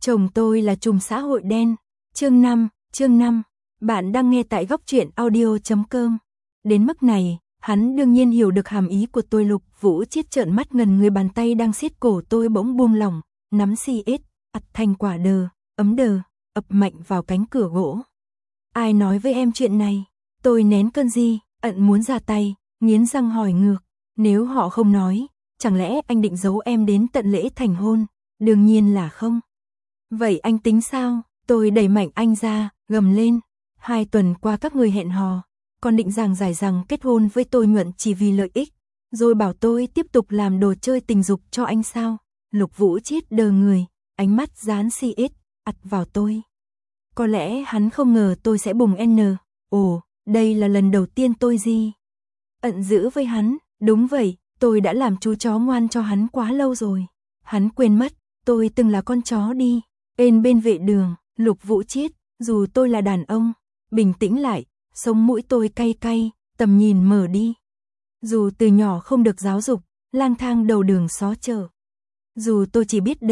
Chồng tôi là trùm xã hội đen. Chương 5. Bạn đang nghe tại góc truyện audio.com. Đến mức này, hắn đương nhiên hiểu được hàm ý của tôi. Lục Vũ Chiết trợn mắt ngần người, bàn tay đang siết cổ tôi bỗng buông lỏng, nắm CS, ặt thành quả ấm ập mạnh vào cánh cửa gỗ. Ai nói với em chuyện này? Tôi nén cơn ận muốn ra tay, nghiến răng hỏi ngược. Nếu họ không nói, chẳng lẽ anh định giấu em đến tận lễ thành hôn? Đương nhiên là không. Vậy anh tính sao? Tôi đẩy mạnh anh ra, gầm lên. 2 tuần qua các người hẹn hò, còn định giảng giải rằng kết hôn với tôi nhuận chỉ vì lợi ích, rồi bảo tôi tiếp tục làm đồ chơi tình dục cho anh sao? Lục Vũ Chiết đờ người, ánh mắt dán CS, ặt vào tôi. Có lẽ hắn không ngờ tôi sẽ bùng N. Ồ, đây là lần đầu tiên tôi ận dữ với hắn. Đúng vậy, tôi đã làm chú chó ngoan cho hắn quá lâu rồi. Hắn quên mất, tôi từng là con chó đi. Bên vệ đường, Lục Vũ Chiết, dù tôi là đàn ông, bình tĩnh lại, sống mũi tôi cay cay, tầm nhìn mở đi. Dù từ nhỏ không được giáo dục, lang thang đầu đường xó chợ. Dù tôi chỉ biết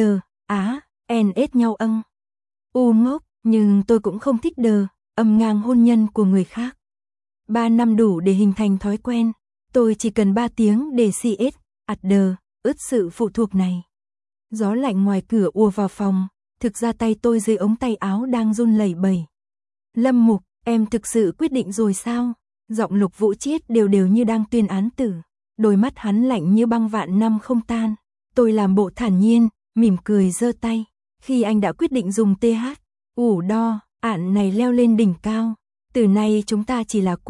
NS nhau ngốc, nhưng tôi cũng không thích âm ngang hôn nhân của người khác. 3 năm đủ để hình thành thói quen, tôi chỉ cần 3 tiếng để CS, ứt sự phụ thuộc này. Gió lạnh ngoài cửa ùa vào phòng, thực ra tay tôi dưới ống tay áo đang run lẩy bẩy. Lâm Mục, em thực sự quyết định rồi sao? Giọng Lục Vũ Chiết đều như đang tuyên án tử. Đôi mắt hắn lạnh như băng vạn năm không tan. Tôi làm bộ thản nhiên, mỉm cười giơ tay. Khi anh đã quyết định dùng TH, ạn này leo lên đỉnh cao. Từ nay chúng ta chỉ là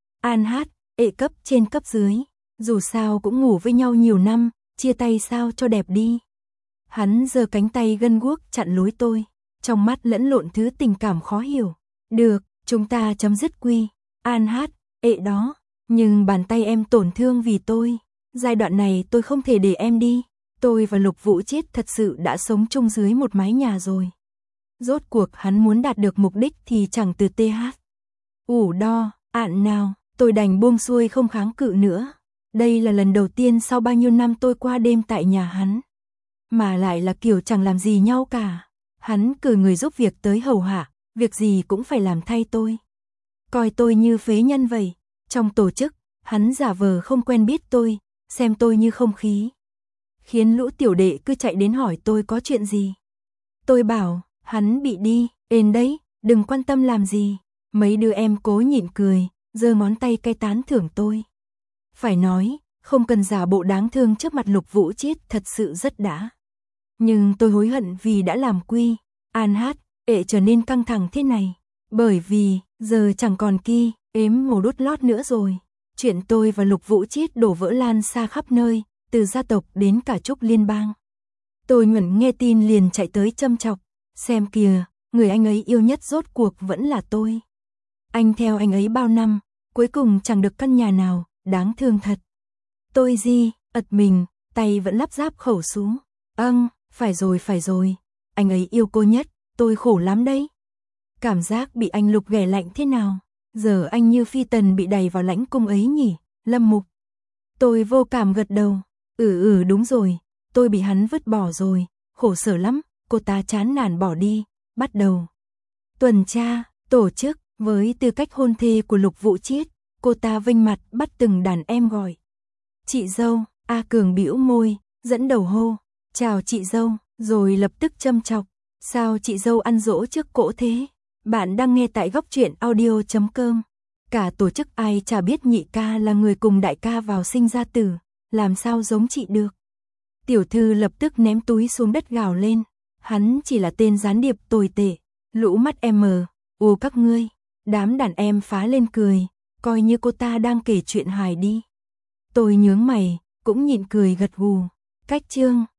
cấp trên cấp dưới. Dù sao cũng ngủ với nhau nhiều năm, chia tay sao cho đẹp đi. Hắn giơ cánh tay gân guốc chặn lối tôi, trong mắt lẫn lộn thứ tình cảm khó hiểu. Được, chúng ta chấm dứt đó, nhưng bàn tay em tổn thương vì tôi. Giai đoạn này tôi không thể để em đi. Tôi và Lục Vũ Chiết thật sự đã sống chung dưới một mái nhà rồi. Rốt cuộc hắn muốn đạt được mục đích thì chẳng từ ạn nào, tôi đành buông xuôi không kháng cự nữa. Đây là lần đầu tiên sau bao nhiêu năm tôi qua đêm tại nhà hắn. Mà lại là kiểu chẳng làm gì nhau cả. Hắn cử người giúp việc tới hầu hạ, việc gì cũng phải làm thay tôi. Coi tôi như phế nhân vậy. Trong tổ chức, hắn giả vờ không quen biết tôi, xem tôi như không khí. Khiến lũ tiểu đệ cứ chạy đến hỏi tôi có chuyện gì. Tôi bảo, hắn bị đi, đấy, đừng quan tâm làm gì. Mấy đứa em cố nhịn cười, giơ ngón tay cay tán thưởng tôi. Phải nói, không cần giả bộ đáng thương trước mặt Lục Vũ Chiết, thật sự rất đã. Nhưng tôi hối hận vì đã làm trở nên căng thẳng thế này. Bởi vì, giờ chẳng còn màu đút lót nữa rồi. Chuyện tôi và Lục Vũ Chiết đổ vỡ lan xa khắp nơi, từ gia tộc đến cả Trúc Liên bang. Tôi nhuẩn nghe tin liền chạy tới châm chọc. Xem kìa, người anh ấy yêu nhất rốt cuộc vẫn là tôi. Anh theo anh ấy bao năm, cuối cùng chẳng được căn nhà nào, đáng thương thật. Tôi ật mình, tay vẫn lắp ráp khẩu súng. Phải rồi, anh ấy yêu cô nhất, tôi khổ lắm đấy. Cảm giác bị anh Lục ghẻ lạnh thế nào? Giờ anh như phi tần bị đày vào lãnh cung ấy nhỉ, Lâm Mục. Tôi vô cảm gật đầu. Đúng rồi, tôi bị hắn vứt bỏ rồi, khổ sở lắm. Cô ta chán nản bỏ đi, bắt đầu tuần tra, tổ chức. Với tư cách hôn thê của Lục Vũ Chiết, cô ta vênh mặt bắt từng đàn em gọi. Chị dâu, A Cường bĩu môi, dẫn đầu hô, chào chị dâu, rồi lập tức châm chọc. Sao chị dâu ăn dỗ trước cỗ thế? Bạn đang nghe tại góc truyện audio.com. Cả tổ chức ai chả biết nhị ca là người cùng đại ca vào sinh ra tử, làm sao giống chị được. Tiểu thư lập tức ném túi xuống đất gào lên. Hắn chỉ là tên gián điệp tồi tệ. Lũ mắt các ngươi. Đám đàn em phá lên cười, coi như cô ta đang kể chuyện hài đi. Tôi nhướng mày, cũng nhịn cười gật gù. Cách chương